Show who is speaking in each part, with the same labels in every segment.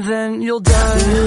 Speaker 1: and then you'll die.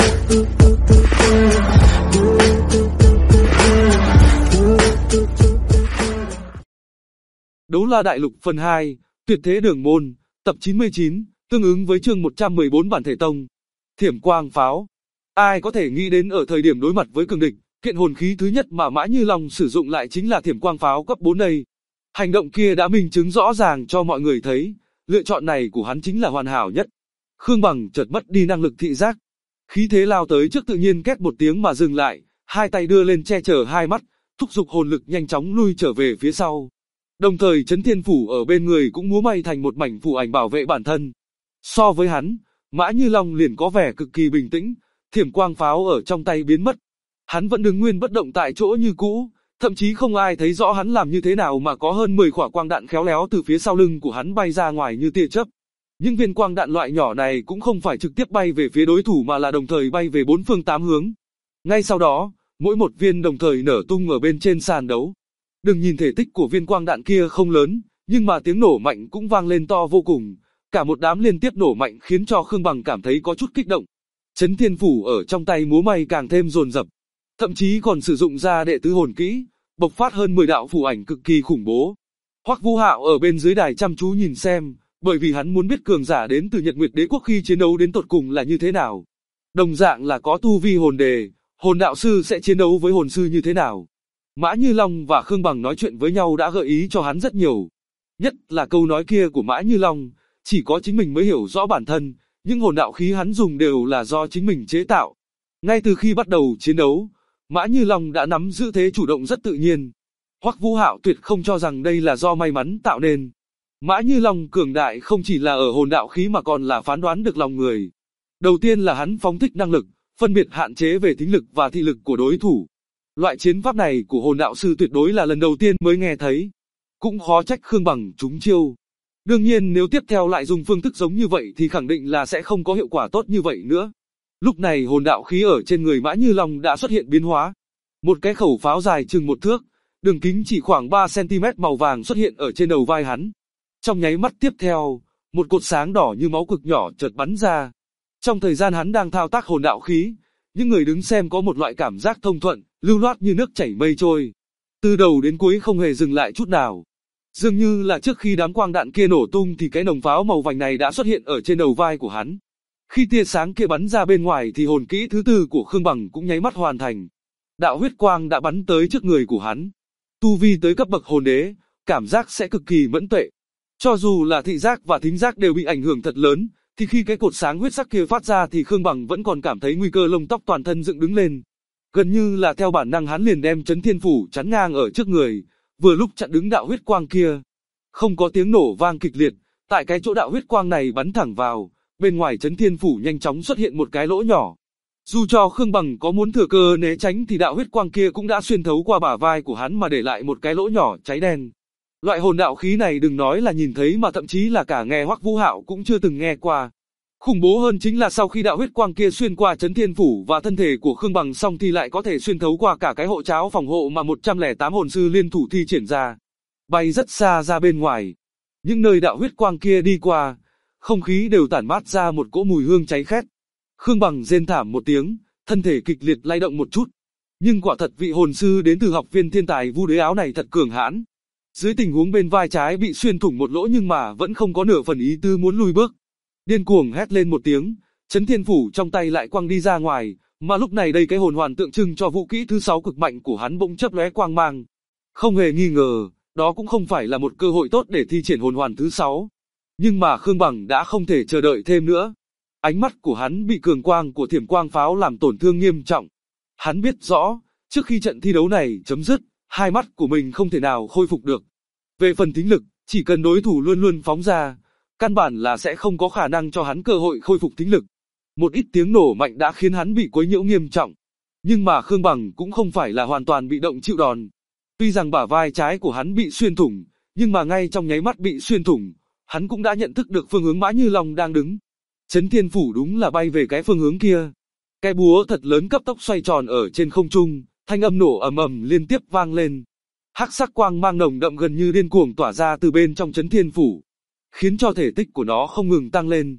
Speaker 2: Đấu La Đại Lục phần 2, Tuyệt Thế Đường Môn, tập 99, tương ứng với chương 114 bản thể tông. Thiểm quang pháo. Ai có thể nghĩ đến ở thời điểm đối mặt với cường địch, kiện hồn khí thứ nhất mà Mã Như Long sử dụng lại chính là thiểm quang pháo cấp 4 đây. Hành động kia đã minh chứng rõ ràng cho mọi người thấy, lựa chọn này của hắn chính là hoàn hảo nhất. Khương Bằng chợt mất đi năng lực thị giác. Khí thế lao tới trước tự nhiên két một tiếng mà dừng lại, hai tay đưa lên che chở hai mắt, thúc giục hồn lực nhanh chóng lui trở về phía sau. Đồng thời Chấn Thiên Phủ ở bên người cũng múa may thành một mảnh phù ảnh bảo vệ bản thân. So với hắn, Mã Như Long liền có vẻ cực kỳ bình tĩnh, thiểm quang pháo ở trong tay biến mất. Hắn vẫn đứng nguyên bất động tại chỗ như cũ, thậm chí không ai thấy rõ hắn làm như thế nào mà có hơn 10 quả quang đạn khéo léo từ phía sau lưng của hắn bay ra ngoài như tia chớp. Những viên quang đạn loại nhỏ này cũng không phải trực tiếp bay về phía đối thủ mà là đồng thời bay về bốn phương tám hướng. Ngay sau đó, mỗi một viên đồng thời nở tung ở bên trên sàn đấu. Đừng nhìn thể tích của viên quang đạn kia không lớn, nhưng mà tiếng nổ mạnh cũng vang lên to vô cùng. Cả một đám liên tiếp nổ mạnh khiến cho Khương Bằng cảm thấy có chút kích động. Chấn Thiên Phủ ở trong tay múa may càng thêm dồn dập, thậm chí còn sử dụng ra đệ tứ hồn kỹ, bộc phát hơn 10 đạo phù ảnh cực kỳ khủng bố. Hoắc Vũ Hạo ở bên dưới đài chăm chú nhìn xem, bởi vì hắn muốn biết cường giả đến từ Nhật Nguyệt Đế quốc khi chiến đấu đến tột cùng là như thế nào. Đồng dạng là có tu vi hồn đề, hồn đạo sư sẽ chiến đấu với hồn sư như thế nào. Mã Như Long và Khương Bằng nói chuyện với nhau đã gợi ý cho hắn rất nhiều. Nhất là câu nói kia của Mã Như Long, chỉ có chính mình mới hiểu rõ bản thân, những hồn đạo khí hắn dùng đều là do chính mình chế tạo. Ngay từ khi bắt đầu chiến đấu, Mã Như Long đã nắm giữ thế chủ động rất tự nhiên. Hoắc Vũ Hạo tuyệt không cho rằng đây là do may mắn tạo nên. Mã Như Long cường đại không chỉ là ở hồn đạo khí mà còn là phán đoán được lòng người. Đầu tiên là hắn phóng thích năng lực, phân biệt hạn chế về thính lực và thị lực của đối thủ. Loại chiến pháp này của hồn đạo sư tuyệt đối là lần đầu tiên mới nghe thấy. Cũng khó trách Khương Bằng trúng chiêu. Đương nhiên nếu tiếp theo lại dùng phương thức giống như vậy thì khẳng định là sẽ không có hiệu quả tốt như vậy nữa. Lúc này hồn đạo khí ở trên người Mã Như Long đã xuất hiện biến hóa. Một cái khẩu pháo dài chừng 1 thước, đường kính chỉ khoảng 3 cm màu vàng xuất hiện ở trên đầu vai hắn. Trong nháy mắt tiếp theo, một cột sáng đỏ như máu cực nhỏ chợt bắn ra. Trong thời gian hắn đang thao tác hồn đạo khí, những người đứng xem có một loại cảm giác thông thuận, lưu loát như nước chảy mây trôi. Từ đầu đến cuối không hề dừng lại chút nào. Dường như là trước khi đám quang đạn kia nổ tung thì cái nòng pháo màu vàng này đã xuất hiện ở trên đầu vai của hắn. Khi tia sáng kia bắn ra bên ngoài thì hồn kỹ thứ tư của Khương Bằng cũng nháy mắt hoàn thành. Đạo huyết quang đã bắn tới trước người của hắn. Tu vi tới cấp bậc hồn đế, cảm giác sẽ cực kỳ mẫn tuệ. Cho dù là thị giác và thính giác đều bị ảnh hưởng thật lớn, thì khi cái cột sáng huyết sắc kia phát ra thì Khương Bằng vẫn còn cảm thấy nguy cơ lông tóc toàn thân dựng đứng lên. Gần như là theo bản năng hắn liền đem Chấn Thiên Phủ chắn ngang ở trước người, vừa lúc chặn đứng đạo huyết quang kia. Không có tiếng nổ vang kịch liệt, tại cái chỗ đạo huyết quang này bắn thẳng vào, bên ngoài Chấn Thiên Phủ nhanh chóng xuất hiện một cái lỗ nhỏ. Dù cho Khương Bằng có muốn thừa cơ né tránh thì đạo huyết quang kia cũng đã xuyên thấu qua bả vai của hắn mà để lại một cái lỗ nhỏ cháy đen. Loại hồn đạo khí này đừng nói là nhìn thấy mà thậm chí là cả nghe Hoắc Vũ Hạo cũng chưa từng nghe qua. Khủng bố hơn chính là sau khi đạo huyết quang kia xuyên qua Chấn Thiên Phủ và thân thể của Khương Bằng xong thì lại có thể xuyên thấu qua cả cái hộ cháo phòng hộ mà 108 hồn sư liên thủ thi triển ra, bay rất xa ra bên ngoài. Những nơi đạo huyết quang kia đi qua, không khí đều tản mát ra một cỗ mùi hương cháy khét. Khương Bằng rên thảm một tiếng, thân thể kịch liệt lay động một chút. Nhưng quả thật vị hồn sư đến từ học viên thiên tài Vu Đế Áo này thật cường hãn. Dưới tình huống bên vai trái bị xuyên thủng một lỗ nhưng mà vẫn không có nửa phần ý tư muốn lùi bước. Điên cuồng hét lên một tiếng, Chấn Thiên Phủ trong tay lại quăng đi ra ngoài, mà lúc này đây cái hồn hoàn tượng trưng cho vũ kỹ thứ 6 cực mạnh của hắn bỗng chớp lóe quang mang. Không hề nghi ngờ, đó cũng không phải là một cơ hội tốt để thi triển hồn hoàn thứ 6. Nhưng mà Khương Bằng đã không thể chờ đợi thêm nữa. Ánh mắt của hắn bị cường quang của thiểm quang pháo làm tổn thương nghiêm trọng. Hắn biết rõ, trước khi trận thi đấu này chấm dứt, hai mắt của mình không thể nào khôi phục được. Về phần thính lực, chỉ cần đối thủ luôn luôn phóng ra, căn bản là sẽ không có khả năng cho hắn cơ hội khôi phục thính lực. Một ít tiếng nổ mạnh đã khiến hắn bị quấy nhiễu nghiêm trọng. Nhưng mà Khương Bằng cũng không phải là hoàn toàn bị động chịu đòn. Tuy rằng bả vai trái của hắn bị xuyên thủng, nhưng mà ngay trong nháy mắt bị xuyên thủng, hắn cũng đã nhận thức được phương hướng Mã Như Long đang đứng. Chấn Thiên Phủ đúng là bay về cái phương hướng kia. Cái búa thật lớn cấp tốc xoay tròn ở trên không trung, thanh âm nổ ầm ầm liên tiếp vang lên. Hắc sắc quang mang nồng đậm gần như điên cuồng tỏa ra từ bên trong Chấn Thiên Phủ, khiến cho thể tích của nó không ngừng tăng lên.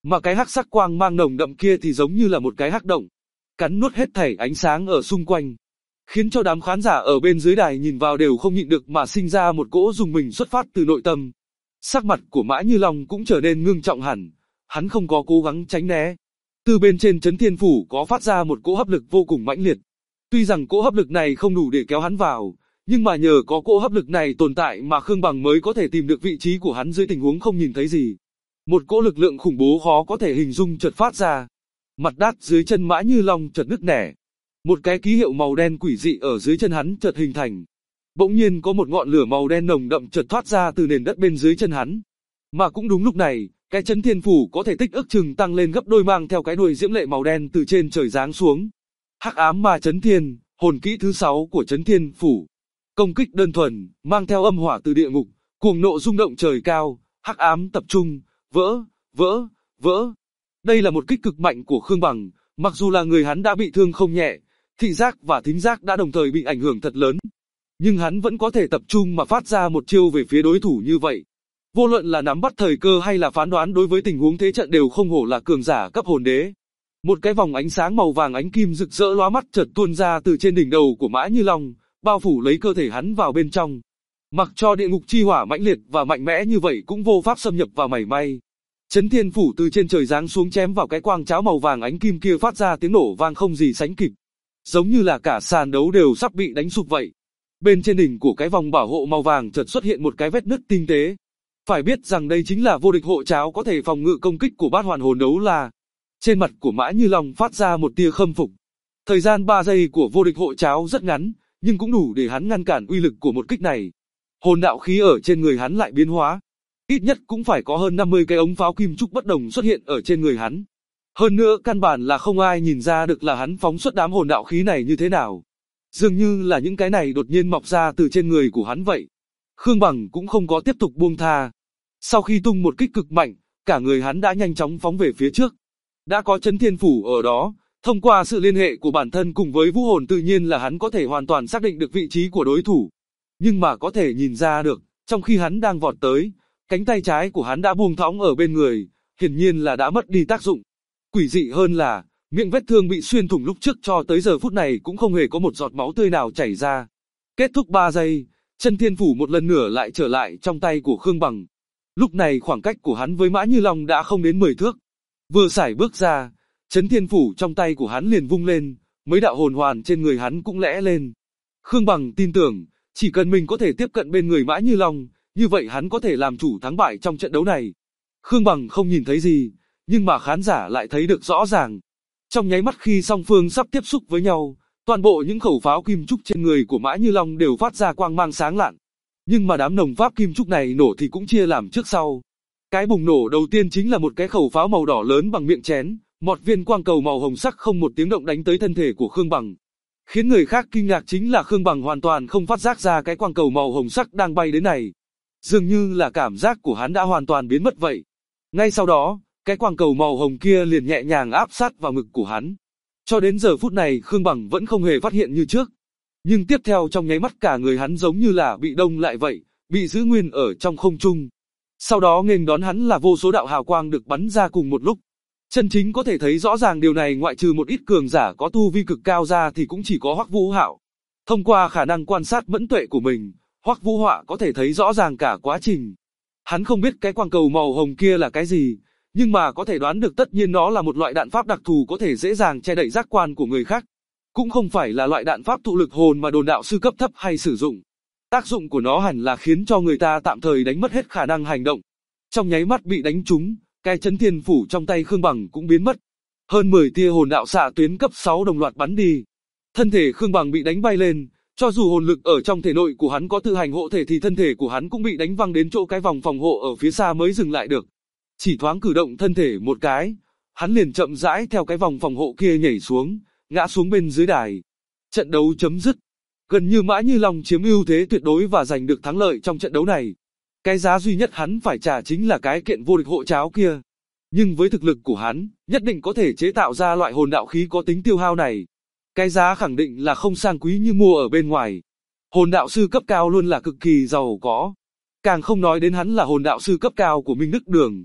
Speaker 2: Mà cái hắc sắc quang mang nồng đậm kia thì giống như là một cái hắc động, cắn nuốt hết thảy ánh sáng ở xung quanh, khiến cho đám khán giả ở bên dưới đài nhìn vào đều không nhịn được mà sinh ra một cỗ rùng mình xuất phát từ nội tâm. Sắc mặt của Mã Như Long cũng trở nên ngưng trọng hẳn, hắn không có cố gắng tránh né. Từ bên trên Chấn Thiên Phủ có phát ra một cỗ hấp lực vô cùng mãnh liệt. Tuy rằng cỗ hấp lực này không đủ để kéo hắn vào, nhưng mà nhờ có cỗ hấp lực này tồn tại mà Khương Bằng mới có thể tìm được vị trí của hắn dưới tình huống không nhìn thấy gì. Một cỗ lực lượng khủng bố khó có thể hình dung chợt phát ra. Mặt đất dưới chân Mã Như Long chợt nứt nẻ. Một cái ký hiệu màu đen quỷ dị ở dưới chân hắn chợt hình thành. Bỗng nhiên có một ngọn lửa màu đen nồng đậm chợt thoát ra từ nền đất bên dưới chân hắn. Mà cũng đúng lúc này, cái Chấn Thiên Phủ có thể tích ức chừng tăng lên gấp đôi mang theo cái đuôi diễm lệ màu đen từ trên trời giáng xuống. Hắc ám ma chấn thiên, hồn kỹ thứ 6 của Chấn Thiên Phủ. Công kích đơn thuần, mang theo âm hỏa từ địa ngục, cuồng nộ rung động trời cao, hắc ám tập trung, vỡ, vỡ, vỡ. Đây là một kích cực mạnh của Khương Bằng, mặc dù là người hắn đã bị thương không nhẹ, thị giác và thính giác đã đồng thời bị ảnh hưởng thật lớn. Nhưng hắn vẫn có thể tập trung mà phát ra một chiêu về phía đối thủ như vậy. Vô luận là nắm bắt thời cơ hay là phán đoán đối với tình huống thế trận đều không hổ là cường giả cấp hồn đế. Một cái vòng ánh sáng màu vàng ánh kim rực rỡ lóa mắt chợt tuôn ra từ trên đỉnh đầu của Mã Như Long, bao phủ lấy cơ thể hắn vào bên trong. Mặc cho địa ngục chi hỏa mãnh liệt và mạnh mẽ như vậy cũng vô pháp xâm nhập vào mảy may. Chấn Thiên Phủ từ trên trời giáng xuống chém vào cái quang cháo màu vàng ánh kim kia phát ra tiếng nổ vang không gì sánh kịp. Giống như là cả sàn đấu đều sắp bị đánh sụp vậy. Bên trên đỉnh của cái vòng bảo hộ màu vàng chợt xuất hiện một cái vết nứt tinh tế. Phải biết rằng đây chính là vô địch hộ cháo có thể phòng ngự công kích của bát hoàn hồn đấu la. Trên mặt của Mã Như Long phát ra một tia khâm phục. Thời gian 3 giây của vô địch hộ cháo rất ngắn, nhưng cũng đủ để hắn ngăn cản uy lực của một kích này. Hồn đạo khí ở trên người hắn lại biến hóa. Ít nhất cũng phải có hơn 50 cái ống pháo kim trúc bất đồng xuất hiện ở trên người hắn. Hơn nữa căn bản là không ai nhìn ra được là hắn phóng xuất đám hồn đạo khí này như thế nào. Dường như là những cái này đột nhiên mọc ra từ trên người của hắn vậy. Khương Bằng cũng không có tiếp tục buông tha. Sau khi tung một kích cực mạnh, cả người hắn đã nhanh chóng phóng về phía trước. Đã có Chấn Thiên Phủ ở đó, thông qua sự liên hệ của bản thân cùng với vũ hồn tự nhiên là hắn có thể hoàn toàn xác định được vị trí của đối thủ. Nhưng mà có thể nhìn ra được, trong khi hắn đang vọt tới, cánh tay trái của hắn đã buông thõng ở bên người, hiển nhiên là đã mất đi tác dụng. Quỷ dị hơn là, miệng vết thương bị xuyên thủng lúc trước cho tới giờ phút này cũng không hề có một giọt máu tươi nào chảy ra. Kết thúc 3 giây, Chấn Thiên Phủ một lần nữa lại trở lại trong tay của Khương Bằng. Lúc này khoảng cách của hắn với Mã Như Long đã không đến 10 thước. Vừa sải bước ra, Chấn Thiên Phủ trong tay của hắn liền vung lên, mấy đạo hồn hoàn trên người hắn cũng lẽ lên. Khương Bằng tin tưởng, chỉ cần mình có thể tiếp cận bên người Mã Như Long, như vậy hắn có thể làm chủ thắng bại trong trận đấu này. Khương Bằng không nhìn thấy gì, nhưng mà khán giả lại thấy được rõ ràng. Trong nháy mắt khi song phương sắp tiếp xúc với nhau, toàn bộ những khẩu pháo kim trúc trên người của Mã Như Long đều phát ra quang mang sáng lạn. Nhưng mà đám nồng pháp kim trúc này nổ thì cũng chia làm trước sau. Cái bùng nổ đầu tiên chính là một cái khẩu pháo màu đỏ lớn bằng miệng chén, một viên quang cầu màu hồng sắc không một tiếng động đánh tới thân thể của Khương Bằng. Khiến người khác kinh ngạc chính là Khương Bằng hoàn toàn không phát giác ra cái quang cầu màu hồng sắc đang bay đến này. Dường như là cảm giác của hắn đã hoàn toàn biến mất vậy. Ngay sau đó, cái quang cầu màu hồng kia liền nhẹ nhàng áp sát vào ngực của hắn. Cho đến giờ phút này Khương Bằng vẫn không hề phát hiện như trước. Nhưng tiếp theo trong nháy mắt cả người hắn giống như là bị đông lại vậy, bị giữ nguyên ở trong không trung. Sau đó nghênh đón hắn là vô số đạo hào quang được bắn ra cùng một lúc. Chân chính có thể thấy rõ ràng điều này ngoại trừ một ít cường giả có tu vi cực cao ra thì cũng chỉ có Hoắc Vũ Hạo. Thông qua khả năng quan sát mẫn tuệ của mình, Hoắc Vũ Hạo có thể thấy rõ ràng cả quá trình. Hắn không biết cái quang cầu màu hồng kia là cái gì, nhưng mà có thể đoán được tất nhiên nó là một loại đạn pháp đặc thù có thể dễ dàng che đậy giác quan của người khác. Cũng không phải là loại đạn pháp thụ lực hồn mà đồn đạo sư cấp thấp hay sử dụng. Tác dụng của nó hẳn là khiến cho người ta tạm thời đánh mất hết khả năng hành động. Trong nháy mắt bị đánh trúng, cái Chấn Thiên Phủ trong tay Khương Bằng cũng biến mất. Hơn 10 tia hồn đạo xạ tuyến cấp 6 đồng loạt bắn đi. Thân thể Khương Bằng bị đánh bay lên, cho dù hồn lực ở trong thể nội của hắn có tự hành hộ thể thì thân thể của hắn cũng bị đánh văng đến chỗ cái vòng phòng hộ ở phía xa mới dừng lại được. Chỉ thoáng cử động thân thể một cái, hắn liền chậm rãi theo cái vòng phòng hộ kia nhảy xuống, ngã xuống bên dưới đài. Trận đấu chấm dứt. Gần như Mã Như Long chiếm ưu thế tuyệt đối và giành được thắng lợi trong trận đấu này. Cái giá duy nhất hắn phải trả chính là cái kiện vô địch hộ cháo kia. Nhưng với thực lực của hắn, nhất định có thể chế tạo ra loại hồn đạo khí có tính tiêu hao này. Cái giá khẳng định là không sang quý như mua ở bên ngoài. Hồn đạo sư cấp cao luôn là cực kỳ giàu có. Càng không nói đến hắn là hồn đạo sư cấp cao của Minh Đức Đường.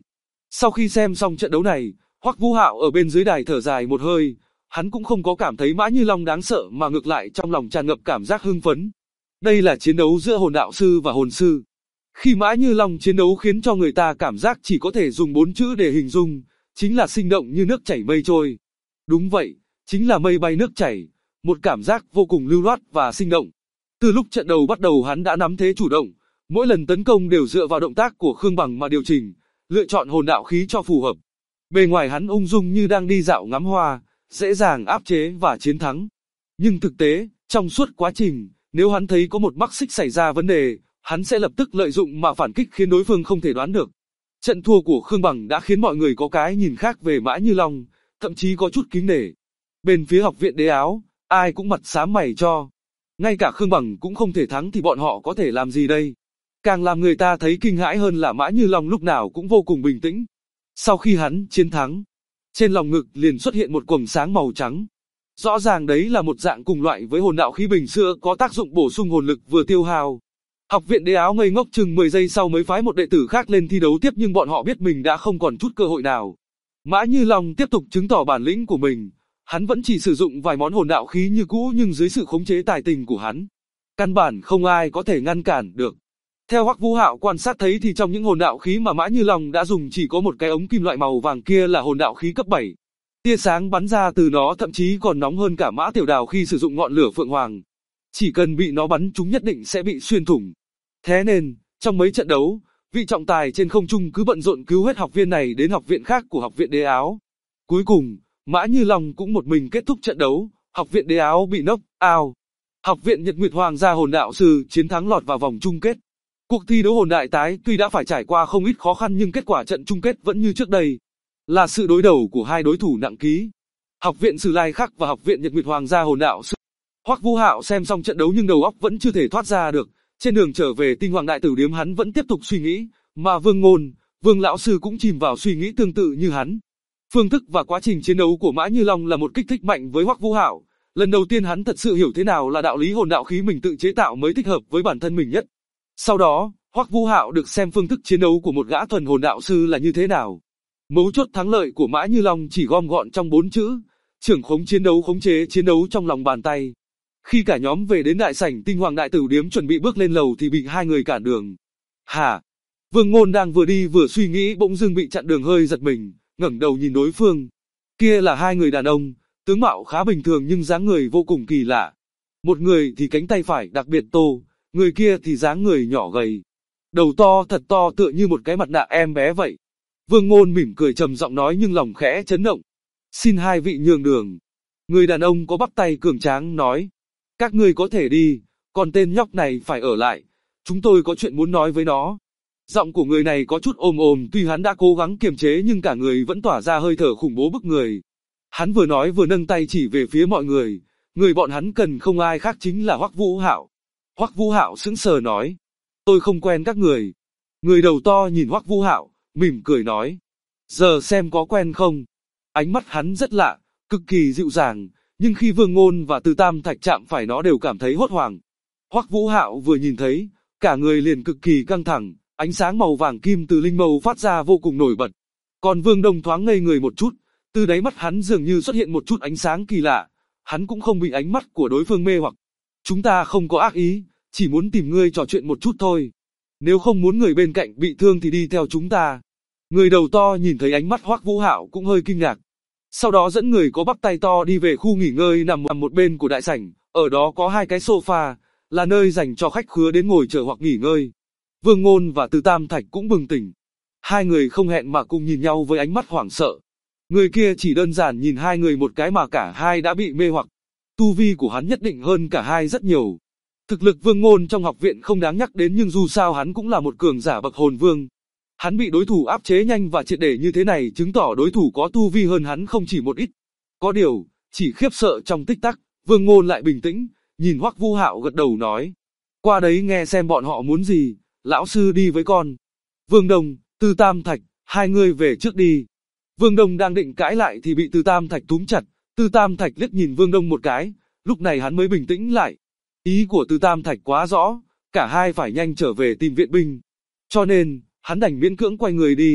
Speaker 2: Sau khi xem xong trận đấu này, Hoắc Vũ Hạo ở bên dưới đài thở dài một hơi, hắn cũng không có cảm thấy Mã Như Long đáng sợ mà ngược lại trong lòng tràn ngập cảm giác hưng phấn. Đây là chiến đấu giữa hồn đạo sư và hồn sư. Khi Mã Như Long chiến đấu khiến cho người ta cảm giác chỉ có thể dùng 4 chữ để hình dung, chính là sinh động như nước chảy mây trôi. Đúng vậy, chính là mây bay nước chảy, một cảm giác vô cùng lưu loát và sinh động. Từ lúc trận đầu bắt đầu hắn đã nắm thế chủ động, mỗi lần tấn công đều dựa vào động tác của Khương Bằng mà điều chỉnh, lựa chọn hồn đạo khí cho phù hợp. Bề ngoài hắn ung dung như đang đi dạo ngắm hoa, dễ dàng áp chế và chiến thắng. Nhưng thực tế, trong suốt quá trình, nếu hắn thấy có một mắc xích xảy ra vấn đề, hắn sẽ lập tức lợi dụng mà phản kích khiến đối phương không thể đoán được. Trận thua của Khương Bằng đã khiến mọi người có cái nhìn khác về Mã Như Long, thậm chí có chút kính nể. Bên phía học viện Đế Áo, ai cũng mặt xám mày cho. Ngay cả Khương Bằng cũng không thể thắng thì bọn họ có thể làm gì đây? Càng làm người ta thấy kinh hãi hơn là Mã Như Long lúc nào cũng vô cùng bình tĩnh. Sau khi hắn chiến thắng, trên lòng ngực liền xuất hiện một quầng sáng màu trắng. Rõ ràng đấy là một dạng cùng loại với hồn đạo khí bình xưa có tác dụng bổ sung hồn lực vừa tiêu hao. Học viện Đế Áo ngây ngốc chừng 10 giây sau mới phái một đệ tử khác lên thi đấu tiếp nhưng bọn họ biết mình đã không còn chút cơ hội nào. Mã Như Long tiếp tục chứng tỏ bản lĩnh của mình. Hắn vẫn chỉ sử dụng vài món hồn đạo khí như cũ nhưng dưới sự khống chế tài tình của hắn, căn bản không ai có thể ngăn cản được. Theo Hoắc Vũ Hạo quan sát thấy thì trong những hồn đạo khí mà Mã Như Long đã dùng chỉ có một cái ống kim loại màu vàng kia là hồn đạo khí cấp 7. Tia sáng bắn ra từ nó thậm chí còn nóng hơn cả Mã Tiểu Đào khi sử dụng ngọn lửa Phượng Hoàng. Chỉ cần bị nó bắn trúng nhất định sẽ bị xuyên thủng. Thế nên, trong mấy trận đấu, vị trọng tài trên không trung cứ bận rộn cứu hết học viên này đến học viện khác của học viện Đế Áo. Cuối cùng, Mã Như Long cũng một mình kết thúc trận đấu, học viện Đế Áo bị knock out. Học viện Nhật Nguyệt Hoàng gia hồn đạo sư chiến thắng lọt vào vòng chung kết. Cuộc thi đấu hồn đại tái tuy đã phải trải qua không ít khó khăn nhưng kết quả trận chung kết vẫn như trước đây, là sự đối đầu của hai đối thủ nặng ký. Học viện Sử Lai Khắc và học viện Nhật Nguyệt Hoàng gia hồn đạo sư. Hoắc Vũ Hạo xem xong trận đấu nhưng đầu óc vẫn chưa thể thoát ra được. Trên đường trở về Tinh Hoàng Đại Tử Điếm hắn vẫn tiếp tục suy nghĩ, mà Vương Ngôn, Vương lão sư cũng chìm vào suy nghĩ tương tự như hắn. Phương thức và quá trình chiến đấu của Mã Như Long là một kích thích mạnh với Hoắc Vũ Hạo. Lần đầu tiên hắn thật sự hiểu thế nào là đạo lý hồn đạo khí mình tự chế tạo mới thích hợp với bản thân mình nhất. Sau đó, Hoắc Vũ Hạo được xem phương thức chiến đấu của một gã thuần hồn đạo sư là như thế nào. Mấu chốt thắng lợi của Mã Như Long chỉ gom gọn trong 4 chữ: trưởng khống chiến đấu, khống chế chiến đấu trong lòng bàn tay. Khi cả nhóm về đến đại sảnh Tinh Hoàng Đại Tử Điếm chuẩn bị bước lên lầu thì bị hai người cản đường. Hả? Vương Ngôn đang vừa đi vừa suy nghĩ bỗng dưng bị chặn đường hơi giật mình, ngẩng đầu nhìn đối phương. Kia là hai người đàn ông, tướng mạo khá bình thường nhưng dáng người vô cùng kỳ lạ. Một người thì cánh tay phải đặc biệt tô, người kia thì dáng người nhỏ gầy. Đầu to thật to tựa như một cái mặt nạ em bé vậy. Vương Ngôn mỉm cười trầm giọng nói nhưng lòng khẽ chấn động. Xin hai vị nhường đường. Người đàn ông có bắp tay cường tráng nói. Các ngươi có thể đi, còn tên nhóc này phải ở lại. Chúng tôi có chuyện muốn nói với nó. Giọng của người này có chút ồm ồm tuy hắn đã cố gắng kiềm chế nhưng cả người vẫn tỏa ra hơi thở khủng bố bức người. Hắn vừa nói vừa nâng tay chỉ về phía mọi người. Người bọn hắn cần không ai khác chính là Hoắc Vũ Hạo. Hoắc Vũ Hạo sững sờ nói. Tôi không quen các người. Người đầu to nhìn Hoắc Vũ Hạo, mỉm cười nói. Giờ xem có quen không? Ánh mắt hắn rất lạ, cực kỳ dịu dàng, nhưng khi Vương Ngôn và Từ Tam Thạch chạm phải nó đều cảm thấy hốt hoảng. Hoắc Vũ Hạo vừa nhìn thấy, cả người liền cực kỳ căng thẳng, ánh sáng màu vàng kim từ linh mâu phát ra vô cùng nổi bật. Còn Vương Đông thoáng ngây người một chút, từ đáy mắt hắn dường như xuất hiện một chút ánh sáng kỳ lạ, hắn cũng không bị ánh mắt của đối phương mê hoặc. Chúng ta không có ác ý, chỉ muốn tìm ngươi trò chuyện một chút thôi. Nếu không muốn người bên cạnh bị thương thì đi theo chúng ta. Người đầu to nhìn thấy ánh mắt Hoắc Vũ Hạo cũng hơi kinh ngạc. Sau đó dẫn người có bắp tay to đi về khu nghỉ ngơi nằm một bên của đại sảnh, ở đó có hai cái sofa, là nơi dành cho khách khứa đến ngồi chờ hoặc nghỉ ngơi. Vương Ngôn và Từ Tam Thạch cũng bừng tỉnh. Hai người không hẹn mà cùng nhìn nhau với ánh mắt hoảng sợ. Người kia chỉ đơn giản nhìn hai người một cái mà cả hai đã bị mê hoặc. Tu vi của hắn nhất định hơn cả hai rất nhiều. Thực lực Vương Ngôn trong học viện không đáng nhắc đến nhưng dù sao hắn cũng là một cường giả bậc hồn vương. Hắn bị đối thủ áp chế nhanh và triệt để như thế này chứng tỏ đối thủ có tu vi hơn hắn không chỉ một ít. Có điều, chỉ khiếp sợ trong tích tắc, Vương Ngôn lại bình tĩnh, nhìn Hoắc Vũ Hạo gật đầu nói. Qua đấy nghe xem bọn họ muốn gì, lão sư đi với con. Vương Đông, Từ Tam Thạch, hai người về trước đi. Vương Đông đang định cãi lại thì bị Từ Tam Thạch túm chặt, Từ Tam Thạch liếc nhìn Vương Đông một cái, lúc này hắn mới bình tĩnh lại. Ý của Từ Tam Thạch quá rõ, cả hai phải nhanh trở về tìm viện binh. Cho nên, hắn đành miễn cưỡng quay người đi,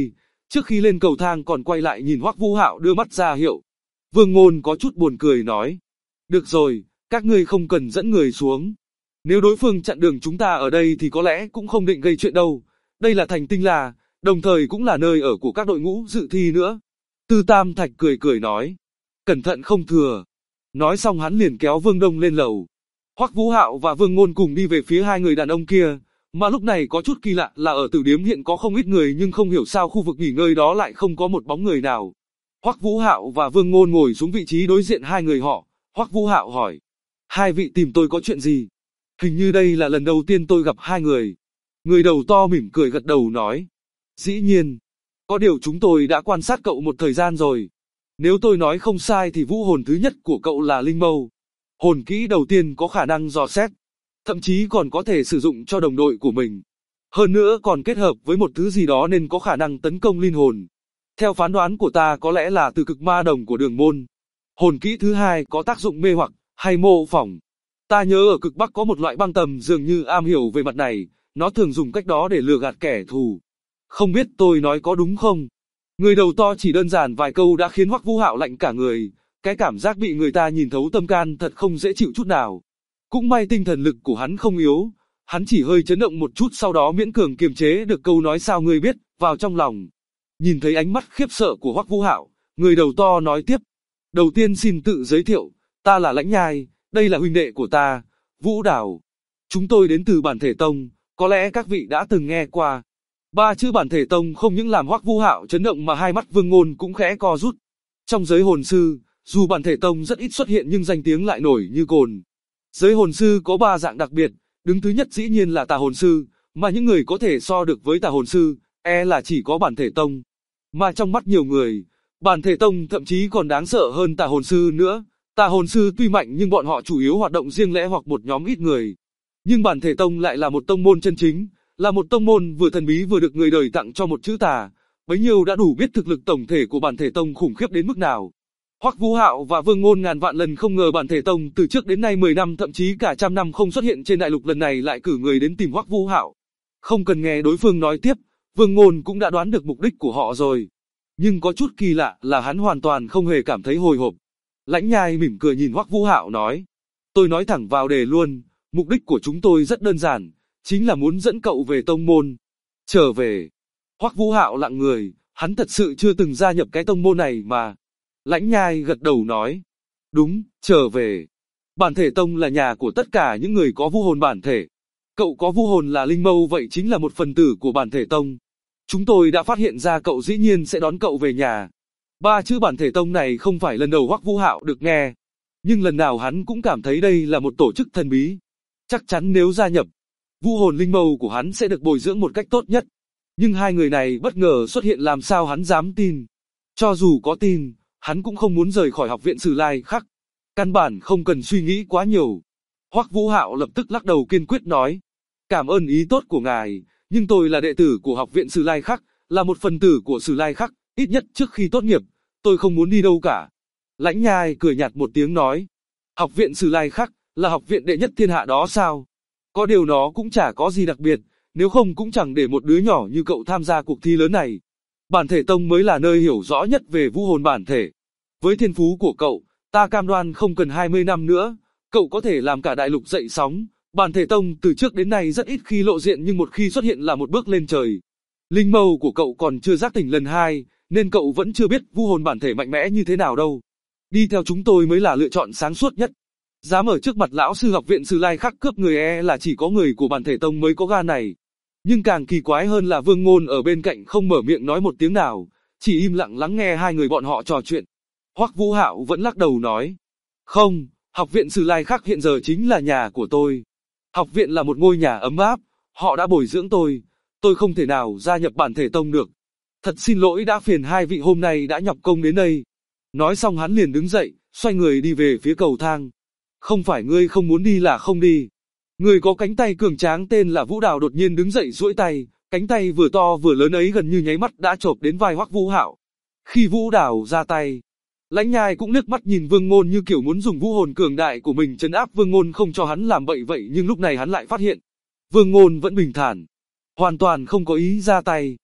Speaker 2: Trước khi lên cầu thang còn quay lại nhìn Hoắc Vũ Hạo đưa mắt ra hiệu. Vương Ngôn có chút buồn cười nói. Được rồi, các ngươi không cần dẫn người xuống. Nếu đối phương chặn đường chúng ta ở đây thì có lẽ cũng không định gây chuyện đâu. Đây là thành Tinh La, đồng thời cũng là nơi ở của các đội ngũ dự thi nữa. Tư Tam Thạch cười cười nói. Cẩn thận không thừa. Nói xong hắn liền kéo Vương Đông lên lầu. Hoắc Vũ Hạo và Vương Ngôn cùng đi về phía hai người đàn ông kia. Mà lúc này có chút kỳ lạ là ở tử điếm hiện có không ít người nhưng không hiểu sao khu vực nghỉ ngơi đó lại không có một bóng người nào. Hoắc Vũ Hạo và Vương Ngôn ngồi xuống vị trí đối diện hai người họ. Hoắc Vũ Hạo hỏi. Hai vị tìm tôi có chuyện gì? Hình như đây là lần đầu tiên tôi gặp hai người. Người đầu to mỉm cười gật đầu nói. Dĩ nhiên. Có điều chúng tôi đã quan sát cậu một thời gian rồi. Nếu tôi nói không sai thì vũ hồn thứ nhất của cậu là Linh Mâu. Hồn kỹ đầu tiên có khả năng dò xét. Thậm chí còn có thể sử dụng cho đồng đội của mình. Hơn nữa còn kết hợp với một thứ gì đó nên có khả năng tấn công linh hồn. Theo phán đoán của ta có lẽ là từ cực ma đồng của Đường Môn. Hồn kỹ thứ hai có tác dụng mê hoặc, hay mô phỏng. Ta nhớ ở cực Bắc có một loại băng tầm dường như am hiểu về mặt này, nó thường dùng cách đó để lừa gạt kẻ thù. Không biết tôi nói có đúng không? Người đầu to chỉ đơn giản vài câu đã khiến Hoắc Vũ Hạo lạnh cả người, cái cảm giác bị người ta nhìn thấu tâm can thật không dễ chịu chút nào. Cũng may tinh thần lực của hắn không yếu, hắn chỉ hơi chấn động một chút sau đó miễn cường kiềm chế được câu nói sao ngươi biết, vào trong lòng. Nhìn thấy ánh mắt khiếp sợ của Hoắc Vũ Hạo, người đầu to nói tiếp. Đầu tiên xin tự giới thiệu, ta là Lãnh Nhai, đây là huynh đệ của ta, Vũ Đào. Chúng tôi đến từ Bản Thể Tông, có lẽ các vị đã từng nghe qua. Ba chữ Bản Thể Tông không những làm Hoắc Vũ Hạo chấn động mà hai mắt Vương Ngôn cũng khẽ co rút. Trong giới hồn sư, dù Bản Thể Tông rất ít xuất hiện nhưng danh tiếng lại nổi như cồn. Giới hồn sư có ba dạng đặc biệt, đứng thứ nhất dĩ nhiên là tà hồn sư, mà những người có thể so được với tà hồn sư, là chỉ có Bản Thể Tông. Mà trong mắt nhiều người, Bản Thể Tông thậm chí còn đáng sợ hơn tà hồn sư nữa. Tà hồn sư tuy mạnh nhưng bọn họ chủ yếu hoạt động riêng lẻ hoặc một nhóm ít người. Nhưng Bản Thể Tông lại là một tông môn chân chính, là một tông môn vừa thần bí vừa được người đời tặng cho một chữ tà. Bấy nhiêu đã đủ biết thực lực tổng thể của Bản Thể Tông khủng khiếp đến mức nào. Hoắc Vũ Hạo và Vương Ngôn ngàn vạn lần không ngờ Bản Thể Tông từ trước đến nay 10 năm thậm chí cả trăm năm không xuất hiện trên đại lục lần này lại cử người đến tìm Hoắc Vũ Hạo. Không cần nghe đối phương nói tiếp, Vương Ngôn cũng đã đoán được mục đích của họ rồi. Nhưng có chút kỳ lạ là hắn hoàn toàn không hề cảm thấy hồi hộp. Lãnh Nhai mỉm cười nhìn Hoắc Vũ Hạo nói. Tôi nói thẳng vào đề luôn, mục đích của chúng tôi rất đơn giản, chính là muốn dẫn cậu về tông môn. Trở về. Hoắc Vũ Hạo lặng người, hắn thật sự chưa từng gia nhập cái tông môn này mà. Lãnh Nhai gật đầu nói. Đúng, trở về. Bản Thể Tông là nhà của tất cả những người có vũ hồn bản thể. Cậu có vũ hồn là Linh Mâu vậy chính là một phần tử của Bản Thể Tông. Chúng tôi đã phát hiện ra cậu dĩ nhiên sẽ đón cậu về nhà. Ba chữ Bản Thể Tông này không phải lần đầu Hoắc Vũ Hạo được nghe. Nhưng lần nào hắn cũng cảm thấy đây là một tổ chức thần bí. Chắc chắn nếu gia nhập, vũ hồn linh mâu của hắn sẽ được bồi dưỡng một cách tốt nhất. Nhưng hai người này bất ngờ xuất hiện làm sao hắn dám tin. Cho dù có tin, hắn cũng không muốn rời khỏi học viện Sử Lai Khắc. Căn bản không cần suy nghĩ quá nhiều. Hoắc Vũ Hạo lập tức lắc đầu kiên quyết nói. Cảm ơn ý tốt của ngài, nhưng tôi là đệ tử của học viện Sử Lai Khắc, là một phần tử của Sử Lai Khắc, ít nhất trước khi tốt nghiệp, tôi không muốn đi đâu cả. Lãnh Nhai cười nhạt một tiếng nói. Học viện Sử Lai Khắc, là học viện đệ nhất thiên hạ đó sao? Có điều nó cũng chả có gì đặc biệt, nếu không cũng chẳng để một đứa nhỏ như cậu tham gia cuộc thi lớn này. Bản Thể Tông mới là nơi hiểu rõ nhất về vũ hồn bản thể. Với thiên phú của cậu, ta cam đoan không cần 20 năm nữa, cậu có thể làm cả đại lục dậy sóng. Bản Thể Tông từ trước đến nay rất ít khi lộ diện nhưng một khi xuất hiện là một bước lên trời. Linh mâu của cậu còn chưa giác tỉnh lần 2, nên cậu vẫn chưa biết vũ hồn bản thể mạnh mẽ như thế nào đâu. Đi theo chúng tôi mới là lựa chọn sáng suốt nhất. Dám ở trước mặt lão sư học viện Sử Lai Khắc cướp người là chỉ có người của Bản Thể Tông mới có gan này. Nhưng càng kỳ quái hơn là Vương Ngôn ở bên cạnh không mở miệng nói một tiếng nào, chỉ im lặng lắng nghe hai người bọn họ trò chuyện. Hoắc Vũ Hạo vẫn lắc đầu nói. Không, học viện Sử Lai Khắc hiện giờ chính là nhà của tôi. Học viện là một ngôi nhà ấm áp, họ đã bồi dưỡng tôi không thể nào gia nhập Bản Thể Tông được. Thật xin lỗi đã phiền hai vị hôm nay đã nhọc công đến đây. Nói xong hắn liền đứng dậy, xoay người đi về phía cầu thang. Không phải ngươi không muốn đi là không đi. Người có cánh tay cường tráng tên là Vũ Đào đột nhiên đứng dậy duỗi tay, cánh tay vừa to vừa lớn ấy gần như nháy mắt đã chộp đến vai Hoắc Vũ Hạo. Khi Vũ Đào ra tay, Lãnh Nhai cũng liếc mắt nhìn Vương Ngôn như kiểu muốn dùng vũ hồn cường đại của mình trấn áp Vương Ngôn không cho hắn làm bậy vậy, nhưng lúc này hắn lại phát hiện Vương Ngôn vẫn bình thản, hoàn toàn không có ý ra tay.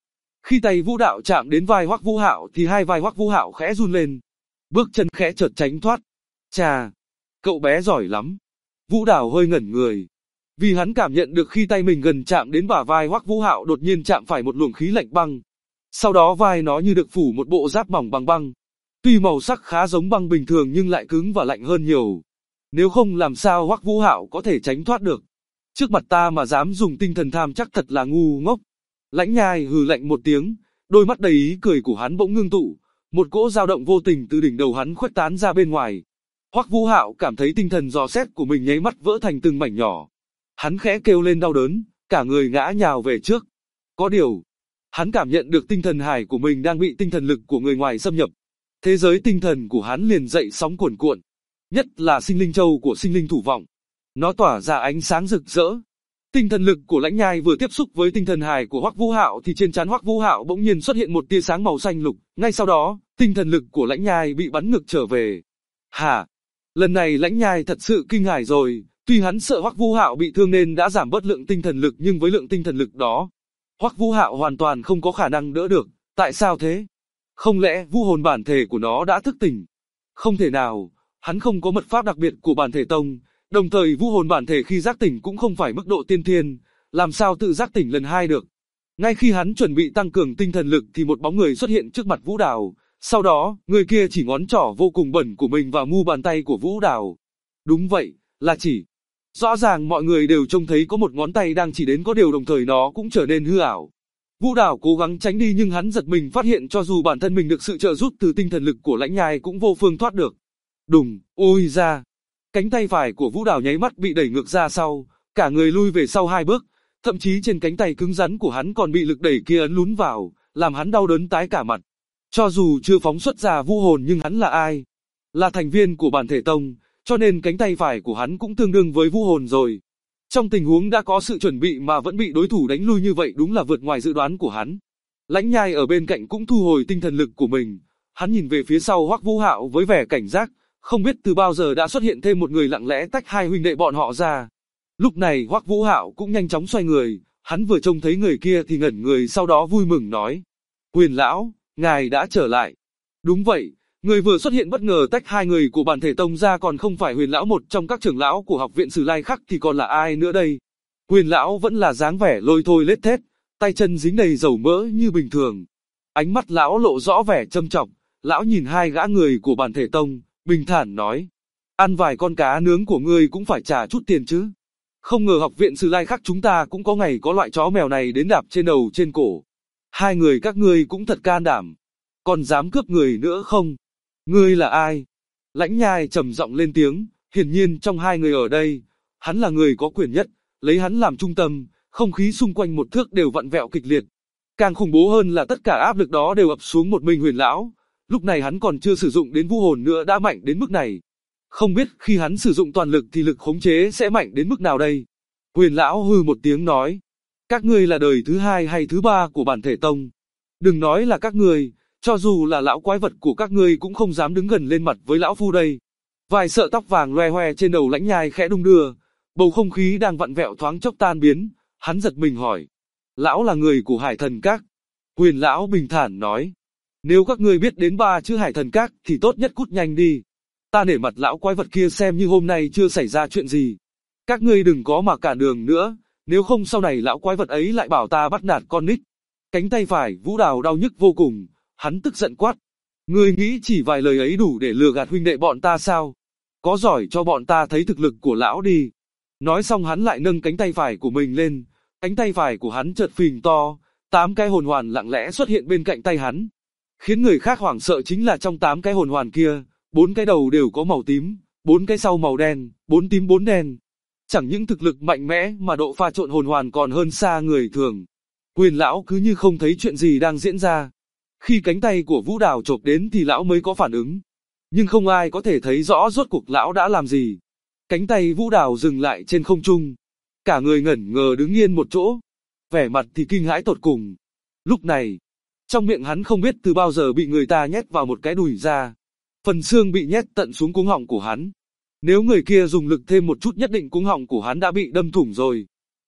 Speaker 2: Khi tay Vũ Đạo chạm đến vai Hoắc Vũ Hạo thì hai vai Hoắc Vũ Hạo khẽ run lên, bước chân khẽ chợt tránh thoát. Chà, cậu bé giỏi lắm. Vũ Đào hơi ngẩn người, vì hắn cảm nhận được khi tay mình gần chạm đến bả vai Hoắc Vũ Hạo đột nhiên chạm phải một luồng khí lạnh băng. Sau đó vai nó như được phủ một bộ giáp mỏng bằng băng. Tuy màu sắc khá giống băng bình thường nhưng lại cứng và lạnh hơn nhiều. Nếu không làm sao Hoắc Vũ Hạo có thể tránh thoát được. Trước mặt ta mà dám dùng tinh thần tham chắc thật là ngu ngốc. Lãnh Nhai hừ lạnh một tiếng, đôi mắt đầy ý cười của hắn bỗng ngưng tụ, một cỗ dao động vô tình từ đỉnh đầu hắn khuếch tán ra bên ngoài. Hoắc Vũ Hạo cảm thấy tinh thần dò xét của mình nháy mắt vỡ thành từng mảnh nhỏ. Hắn khẽ kêu lên đau đớn, cả người ngã nhào về trước. Có điều, hắn cảm nhận được tinh thần hải của mình đang bị tinh thần lực của người ngoài xâm nhập. Thế giới tinh thần của hắn liền dậy sóng cuồn cuộn, nhất là sinh linh châu của sinh linh thủ vọng. Nó tỏa ra ánh sáng rực rỡ. Tinh thần lực của Lãnh Nhai vừa tiếp xúc với tinh thần hài của Hoắc Vũ Hạo thì trên trán Hoắc Vũ Hạo bỗng nhiên xuất hiện một tia sáng màu xanh lục, ngay sau đó, tinh thần lực của Lãnh Nhai bị bắn ngược trở về. Hả? Lần này Lãnh Nhai thật sự kinh hãi rồi, tuy hắn sợ Hoắc Vũ Hạo bị thương nên đã giảm bớt lượng tinh thần lực nhưng với lượng tinh thần lực đó, Hoắc Vũ Hạo hoàn toàn không có khả năng đỡ được. Tại sao thế? Không lẽ vũ hồn bản thể của nó đã thức tỉnh? Không thể nào, hắn không có mật pháp đặc biệt của bản thể tông. Đồng thời vũ hồn bản thể khi giác tỉnh cũng không phải mức độ tiên thiên, làm sao tự giác tỉnh lần hai được. Ngay khi hắn chuẩn bị tăng cường tinh thần lực thì một bóng người xuất hiện trước mặt Vũ Đào, sau đó, người kia chỉ ngón trỏ vô cùng bẩn của mình vào mu bàn tay của Vũ Đào. Đúng vậy, là chỉ. Rõ ràng mọi người đều trông thấy có một ngón tay đang chỉ đến, có điều đồng thời nó cũng trở nên hư ảo. Vũ Đào cố gắng tránh đi nhưng hắn giật mình phát hiện cho dù bản thân mình được sự trợ giúp từ tinh thần lực của Lãnh Nhai cũng vô phương thoát được. Đùng, ôi ra. Cánh tay phải của Vũ Đào nháy mắt bị đẩy ngược ra sau, cả người lui về sau 2 bước, thậm chí trên cánh tay cứng rắn của hắn còn bị lực đẩy kia ấn lún vào, làm hắn đau đớn tái cả mặt. Cho dù chưa phóng xuất ra vũ hồn nhưng hắn là ai? Là thành viên của bản thể tông, cho nên cánh tay phải của hắn cũng tương đương với vũ hồn rồi. Trong tình huống đã có sự chuẩn bị mà vẫn bị đối thủ đánh lui như vậy đúng là vượt ngoài dự đoán của hắn. Lãnh Nhai ở bên cạnh cũng thu hồi tinh thần lực của mình, hắn nhìn về phía sau Hoắc Vũ Hạo với vẻ cảnh giác. Không biết từ bao giờ đã xuất hiện thêm một người lặng lẽ tách hai huynh đệ bọn họ ra. Lúc này Hoắc Vũ Hạo cũng nhanh chóng xoay người, hắn vừa trông thấy người kia thì ngẩn người, sau đó vui mừng nói: Huyền lão, ngài đã trở lại. Đúng vậy, người vừa xuất hiện bất ngờ tách hai người của bản thể tông ra còn không phải Huyền lão, một trong các trưởng lão của học viện Sử Lai Khắc thì còn là ai nữa đây? Huyền lão vẫn là dáng vẻ lôi thôi lết thết, tay chân dính đầy dầu mỡ như bình thường. Ánh mắt lão lộ rõ vẻ châm chọc, lão nhìn hai gã người của bản thể tông, bình thản nói: ăn vài con cá nướng của ngươi cũng phải trả chút tiền chứ. Không ngờ học viện Sử Lai Khắc chúng ta cũng có ngày có loại chó mèo này đến đạp trên đầu trên cổ. Hai người các ngươi cũng thật can đảm. Còn dám cướp người nữa không? Ngươi là ai? Lãnh Nhai trầm giọng lên tiếng, hiển nhiên trong hai người ở đây, hắn là người có quyền nhất, lấy hắn làm trung tâm, không khí xung quanh một thước đều vặn vẹo kịch liệt. Càng khủng bố hơn là tất cả áp lực đó đều ập xuống một mình Huyền lão. Lúc này hắn còn chưa sử dụng đến vũ hồn nữa đã mạnh đến mức này. Không biết khi hắn sử dụng toàn lực thì lực khống chế sẽ mạnh đến mức nào đây? Huyền lão hừ một tiếng nói: các ngươi là đời thứ 2 hay thứ 3 của bản thể tông. Đừng nói là các ngươi, cho dù là lão quái vật của các ngươi cũng không dám đứng gần lên mặt với lão phu đây. Vài sợi tóc vàng loe hoe trên đầu Lãnh Nhai khẽ đung đưa, bầu không khí đang vặn vẹo thoáng chốc tan biến, hắn giật mình hỏi: lão là người của Hải Thần Các? Huyền lão bình thản nói: nếu các ngươi biết đến 3 chữ Hải Thần Các thì tốt nhất cút nhanh đi. Ta nể mặt lão quái vật kia xem như hôm nay chưa xảy ra chuyện gì. Các ngươi đừng có mà cản đường nữa, nếu không sau này lão quái vật ấy lại bảo ta bắt nạt con nít. Cánh tay phải Vũ Đào đau nhức vô cùng, hắn tức giận quát: ngươi nghĩ chỉ vài lời ấy đủ để lừa gạt huynh đệ bọn ta sao? Có giỏi cho bọn ta thấy thực lực của lão đi. Nói xong hắn lại nâng cánh tay phải của mình lên, cánh tay phải của hắn chợt phình to, 8 cái hồn hoàn lặng lẽ xuất hiện bên cạnh tay hắn. Khiến người khác hoảng sợ chính là trong 8 cái hồn hoàn kia, 4 cái đầu đều có màu tím, 4 cái sau màu đen, 4 tím 4 đen. Chẳng những thực lực mạnh mẽ mà độ pha trộn hồn hoàn còn hơn xa người thường. Huyền lão cứ như không thấy chuyện gì đang diễn ra. Khi cánh tay của Vũ Đào chộp đến thì lão mới có phản ứng. Nhưng không ai có thể thấy rõ rốt cuộc lão đã làm gì. Cánh tay Vũ Đào dừng lại trên không trung. Cả người ngẩn ngơ đứng yên một chỗ. Vẻ mặt thì kinh hãi tột cùng. Lúc này, trong miệng hắn không biết từ bao giờ bị người ta nhét vào một cái đùi ra. Phần xương bị nhét tận xuống cuống họng của hắn. Nếu người kia dùng lực thêm một chút nhất định cuống họng của hắn đã bị đâm thủng rồi.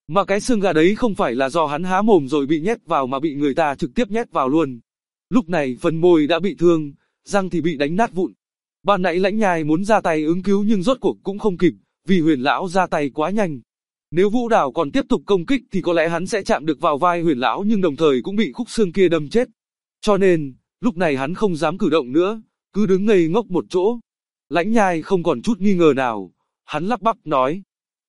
Speaker 2: Mà cái xương gà đấy không phải là do hắn há mồm rồi bị nhét vào mà bị người ta trực tiếp nhét vào luôn. Lúc này phần môi đã bị thương, răng thì bị đánh nát vụn. Ban nãy Lãnh Nhai muốn ra tay ứng cứu nhưng rốt cuộc cũng không kịp, vì Huyền lão ra tay quá nhanh. Nếu Vũ Đào còn tiếp tục công kích thì có lẽ hắn sẽ chạm được vào vai Huyền lão nhưng đồng thời cũng bị khúc xương kia đâm chết. Cho nên, lúc này hắn không dám cử động nữa, cứ đứng ngây ngốc một chỗ. Lãnh Nhai không còn chút nghi ngờ nào, hắn lắp bắp nói: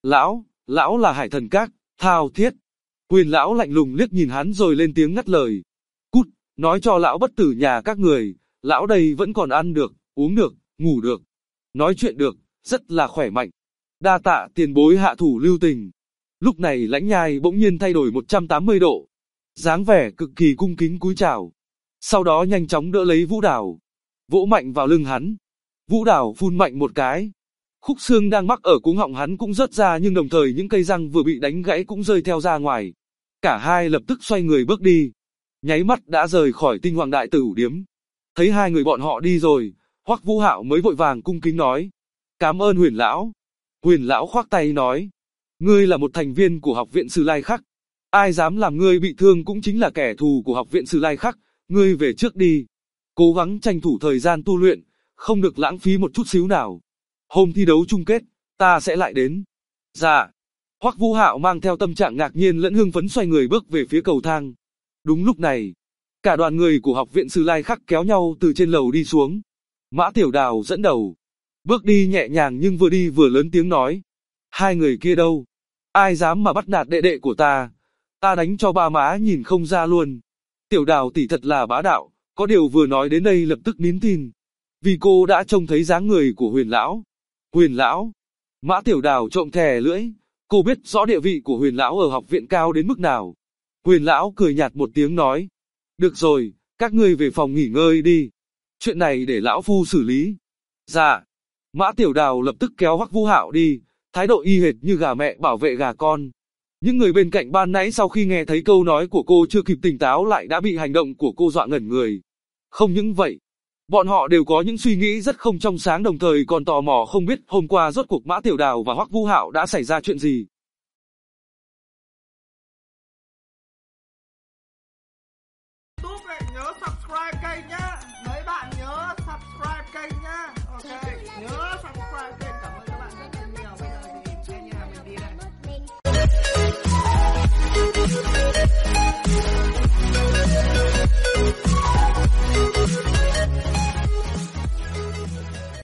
Speaker 2: lão là Hải Thần Các, thao thiết. Huyền lão lạnh lùng liếc nhìn hắn rồi lên tiếng ngắt lời: cút, nói cho lão bất tử nhà các người, lão đây vẫn còn ăn được, uống được, ngủ được, nói chuyện được, rất là khỏe mạnh. Đa tạ tiền bối hạ thủ lưu tình. Lúc này Lãnh Nhai bỗng nhiên thay đổi 180 độ, dáng vẻ cực kỳ cung kính cúi chào. Sau đó nhanh chóng đỡ lấy Vũ Đào, vỗ mạnh vào lưng hắn. Vũ Đào phun mạnh một cái. Khúc xương đang mắc ở cuống họng hắn cũng rớt ra nhưng đồng thời những cây răng vừa bị đánh gãy cũng rơi theo ra ngoài. Cả hai lập tức xoay người bước đi. Nháy mắt đã rời khỏi Tinh Hoàng Đại Tử Điếm. Thấy hai người bọn họ đi rồi, Hoắc Vũ Hạo mới vội vàng cung kính nói: cảm ơn Huyền lão. Huyền lão khoác tay nói: ngươi là một thành viên của học viện Sử Lai Khắc. Ai dám làm ngươi bị thương cũng chính là kẻ thù của học viện Sử Lai Khắc. Ngươi về trước đi. Cố gắng tranh thủ thời gian tu luyện, không được lãng phí một chút xíu nào. Hôm thi đấu chung kết, ta sẽ lại đến. Dạ. Hoắc Vũ Hạo mang theo tâm trạng ngạc nhiên lẫn hưng phấn xoay người bước về phía cầu thang. Đúng lúc này, cả đoàn người của học viện Sử Lai Khắc kéo nhau từ trên lầu đi xuống. Mã Tiểu Đào dẫn đầu, bước đi nhẹ nhàng nhưng vừa đi vừa lớn tiếng nói: hai người kia đâu? Ai dám mà bắt nạt đệ đệ của ta? Ta đánh cho ba má nhìn không ra luôn. Tiểu Đào tỷ thật là bá đạo, có điều vừa nói đến đây lập tức nín thìn. Vì cô đã trông thấy dáng người của Huyền lão. Huyền lão? Mã Tiểu Đào trộm thè lưỡi, cô biết rõ địa vị của Huyền lão ở học viện cao đến mức nào. Huyền lão cười nhạt một tiếng nói: được rồi, các ngươi về phòng nghỉ ngơi đi. Chuyện này để lão phu xử lý. Dạ. Mã Tiểu Đào lập tức kéo Hoắc Vũ Hạo đi, thái độ y hệt như gà mẹ bảo vệ gà con. Những người bên cạnh ban nãy sau khi nghe thấy câu nói của cô chưa kịp tỉnh táo lại đã bị hành động của cô dọa ngẩn người. Không những vậy, bọn họ đều có những suy nghĩ rất không trong sáng đồng thời còn tò mò không biết hôm qua rốt cuộc Mã Tiểu Đào và Hoắc Vũ Hạo đã xảy ra chuyện gì.